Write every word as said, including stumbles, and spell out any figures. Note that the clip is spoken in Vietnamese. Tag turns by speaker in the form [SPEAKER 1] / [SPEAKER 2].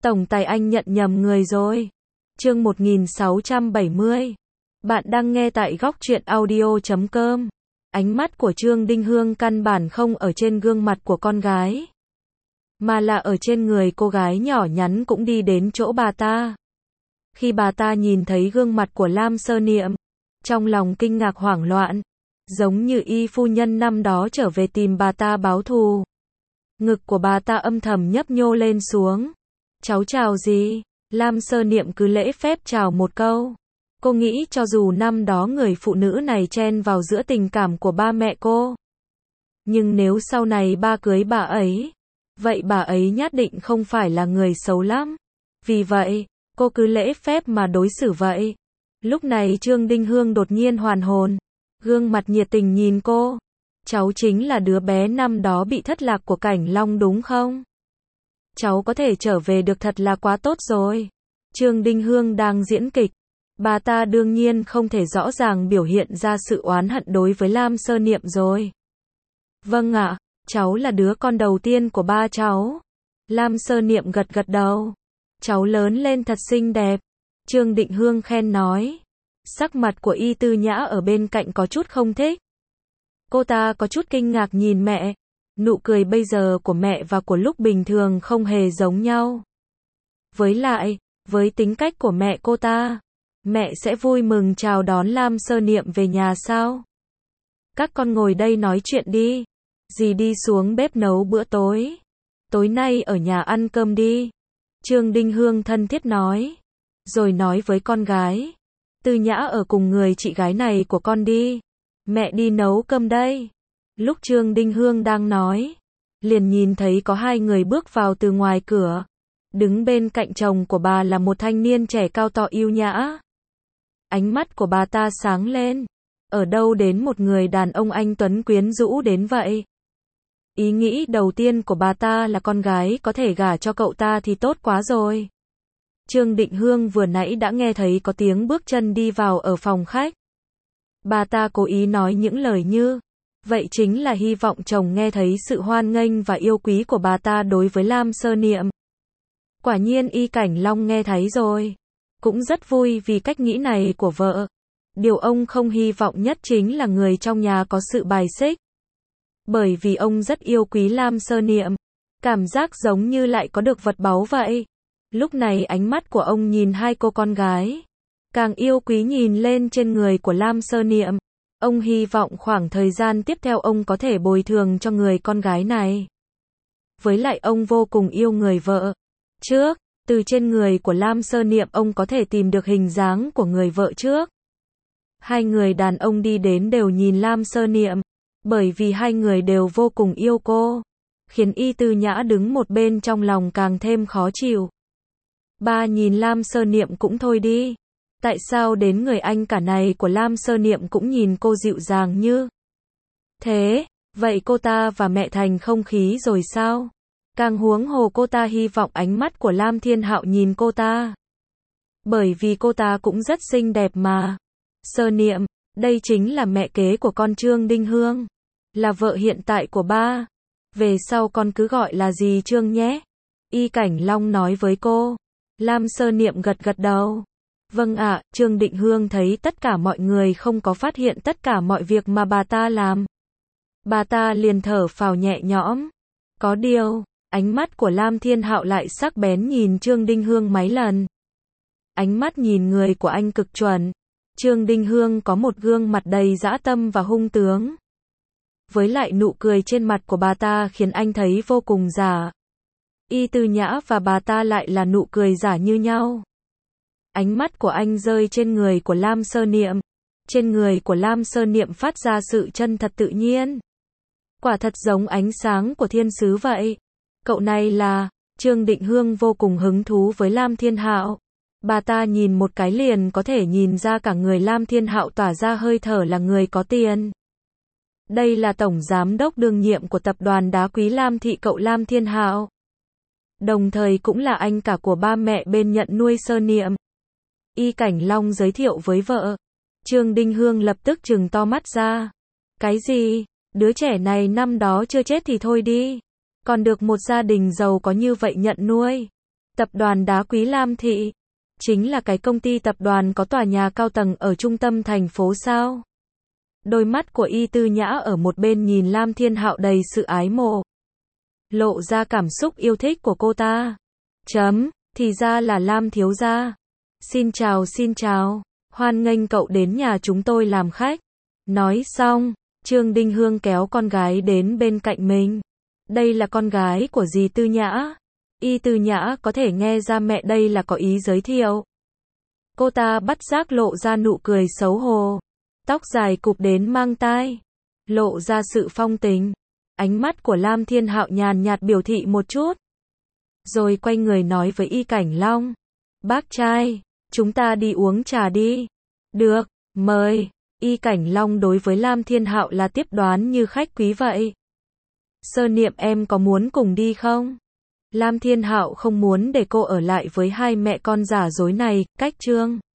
[SPEAKER 1] Tổng tài anh nhận nhầm người rồi. Chương một nghìn sáu trăm bảy mươi. Bạn đang nghe tại góc truyện audio chấm com. Ánh mắt của Trương Đinh Hương căn bản không ở trên gương mặt của con gái, mà là ở trên người cô gái nhỏ nhắn cũng đi đến chỗ bà ta. Khi bà ta nhìn thấy gương mặt của Lam Sơ Niệm, trong lòng kinh ngạc hoảng loạn, giống như y phu nhân năm đó trở về tìm bà ta báo thù. Ngực của bà ta âm thầm nhấp nhô lên xuống. Cháu chào gì? Lam Sơ Niệm cứ lễ phép chào một câu. Cô nghĩ cho dù năm đó người phụ nữ này chen vào giữa tình cảm của ba mẹ cô, nhưng nếu sau này ba cưới bà ấy, vậy bà ấy nhất định không phải là người xấu lắm. Vì vậy, cô cứ lễ phép mà đối xử vậy. Lúc này Trương Đinh Hương đột nhiên hoàn hồn, gương mặt nhiệt tình nhìn cô. Cháu chính là đứa bé năm đó bị thất lạc của Cảnh Long đúng không? Cháu có thể trở về được thật là quá tốt rồi. Trương Đinh Hương đang diễn kịch. Bà ta đương nhiên không thể rõ ràng biểu hiện ra sự oán hận đối với Lam Sơ Niệm rồi. Vâng ạ, cháu là đứa con đầu tiên của ba cháu. Lam Sơ Niệm gật gật đầu. Cháu lớn lên thật xinh đẹp. Trương Định Hương khen nói. Sắc mặt của Y Tư Nhã ở bên cạnh có chút không thích. Cô ta có chút kinh ngạc nhìn mẹ. Nụ cười bây giờ của mẹ và của lúc bình thường không hề giống nhau. Với lại, với tính cách của mẹ cô ta, mẹ sẽ vui mừng chào đón Lam Sơ Niệm về nhà sao? Các con ngồi đây nói chuyện đi. Dì đi xuống bếp nấu bữa tối. Tối nay ở nhà ăn cơm đi. Trương Đinh Hương thân thiết nói. Rồi nói với con gái. Tư Nhã ở cùng người chị gái này của con đi. Mẹ đi nấu cơm đây. Lúc Trương Đinh Hương đang nói, liền nhìn thấy có hai người bước vào từ ngoài cửa. Đứng bên cạnh chồng của bà là một thanh niên trẻ cao to yêu nhã. Ánh mắt của bà ta sáng lên. Ở đâu đến một người đàn ông anh tuấn quyến rũ đến vậy? Ý nghĩ đầu tiên của bà ta là con gái có thể gả cho cậu ta thì tốt quá rồi. Trương Định Hương vừa nãy đã nghe thấy có tiếng bước chân đi vào ở phòng khách. Bà ta cố ý nói những lời như vậy chính là hy vọng chồng nghe thấy sự hoan nghênh và yêu quý của bà ta đối với Lam Sơ Niệm. Quả nhiên Y Cảnh Long nghe thấy rồi. Cũng rất vui vì cách nghĩ này của vợ. Điều ông không hy vọng nhất chính là người trong nhà có sự bài xích. Bởi vì ông rất yêu quý Lam Sơ Niệm. Cảm giác giống như lại có được vật báu vậy. Lúc này ánh mắt của ông nhìn hai cô con gái. Càng yêu quý nhìn lên trên người của Lam Sơ Niệm. Ông hy vọng khoảng thời gian tiếp theo ông có thể bồi thường cho người con gái này. Với lại ông vô cùng yêu người vợ. Trước, từ trên người của Lam Sơ Niệm ông có thể tìm được hình dáng của người vợ trước. Hai người đàn ông đi đến đều nhìn Lam Sơ Niệm. Bởi vì hai người đều vô cùng yêu cô. Khiến Y Tư Nhã đứng một bên trong lòng càng thêm khó chịu. Ba nhìn Lam Sơ Niệm cũng thôi đi. Tại sao đến người anh cả này của Lam Sơ Niệm cũng nhìn cô dịu dàng như thế? Vậy cô ta và mẹ thành không khí rồi sao? Càng huống hồ cô ta hy vọng ánh mắt của Lam Thiên Hạo nhìn cô ta. Bởi vì cô ta cũng rất xinh đẹp mà. Sơ Niệm, đây chính là mẹ kế của con Trương Đinh Hương. Là vợ hiện tại của ba. Về sau con cứ gọi là dì Trương nhé. Y Cảnh Long nói với cô. Lam Sơ Niệm gật gật đầu. Vâng ạ, Trương Định Hương thấy tất cả mọi người không có phát hiện tất cả mọi việc mà bà ta làm. Bà ta liền thở phào nhẹ nhõm. Có điều, ánh mắt của Lam Thiên Hạo lại sắc bén nhìn Trương Đinh Hương mấy lần. Ánh mắt nhìn người của anh cực chuẩn. Trương Đinh Hương có một gương mặt đầy dã tâm và hung tướng. Với lại nụ cười trên mặt của bà ta khiến anh thấy vô cùng giả. Y Tư Nhã và bà ta lại là nụ cười giả như nhau. Ánh mắt của anh rơi trên người của Lam Sơ Niệm. Trên người của Lam Sơ Niệm phát ra sự chân thật tự nhiên. Quả thật giống ánh sáng của thiên sứ vậy. Cậu này là... Trương Định Hương vô cùng hứng thú với Lam Thiên Hạo. Bà ta nhìn một cái liền có thể nhìn ra cả người Lam Thiên Hạo tỏa ra hơi thở là người có tiền. Đây là tổng giám đốc đương nhiệm của tập đoàn đá quý Lam Thị cậu Lam Thiên Hạo. Đồng thời cũng là anh cả của ba mẹ bên nhận nuôi Sơ Niệm. Y Cảnh Long giới thiệu với vợ. Trương Đinh Hương lập tức trừng to mắt ra. Cái gì? Đứa trẻ này năm đó chưa chết thì thôi đi. Còn được một gia đình giàu có như vậy nhận nuôi. Tập đoàn Đá Quý Lam Thị. Chính là cái công ty tập đoàn có tòa nhà cao tầng ở trung tâm thành phố sao? Đôi mắt của Y Tư Nhã ở một bên nhìn Lam Thiên Hạo đầy sự ái mộ. Lộ ra cảm xúc yêu thích của cô ta. Chấm, thì ra là Lam thiếu gia. Xin chào xin chào, hoan nghênh cậu đến nhà chúng tôi làm khách. Nói xong, Trương Đinh Hương kéo con gái đến bên cạnh mình. Đây là con gái của dì Tư Nhã. Y Tư Nhã có thể nghe ra mẹ đây là có ý giới thiệu. Cô ta bắt giác lộ ra nụ cười xấu hổ. Tóc dài cụp đến mang tai. Lộ ra sự phong tình. Ánh mắt của Lam Thiên Hạo nhàn nhạt biểu thị một chút. Rồi quay người nói với Y Cảnh Long. Bác trai, chúng ta đi uống trà đi. Được, mời. Y Cảnh Long đối với Lam Thiên Hạo là tiếp đoán như khách quý vậy. Sơ Niệm em có muốn cùng đi không? Lam Thiên Hạo không muốn để cô ở lại với hai mẹ con giả dối này, cách Trương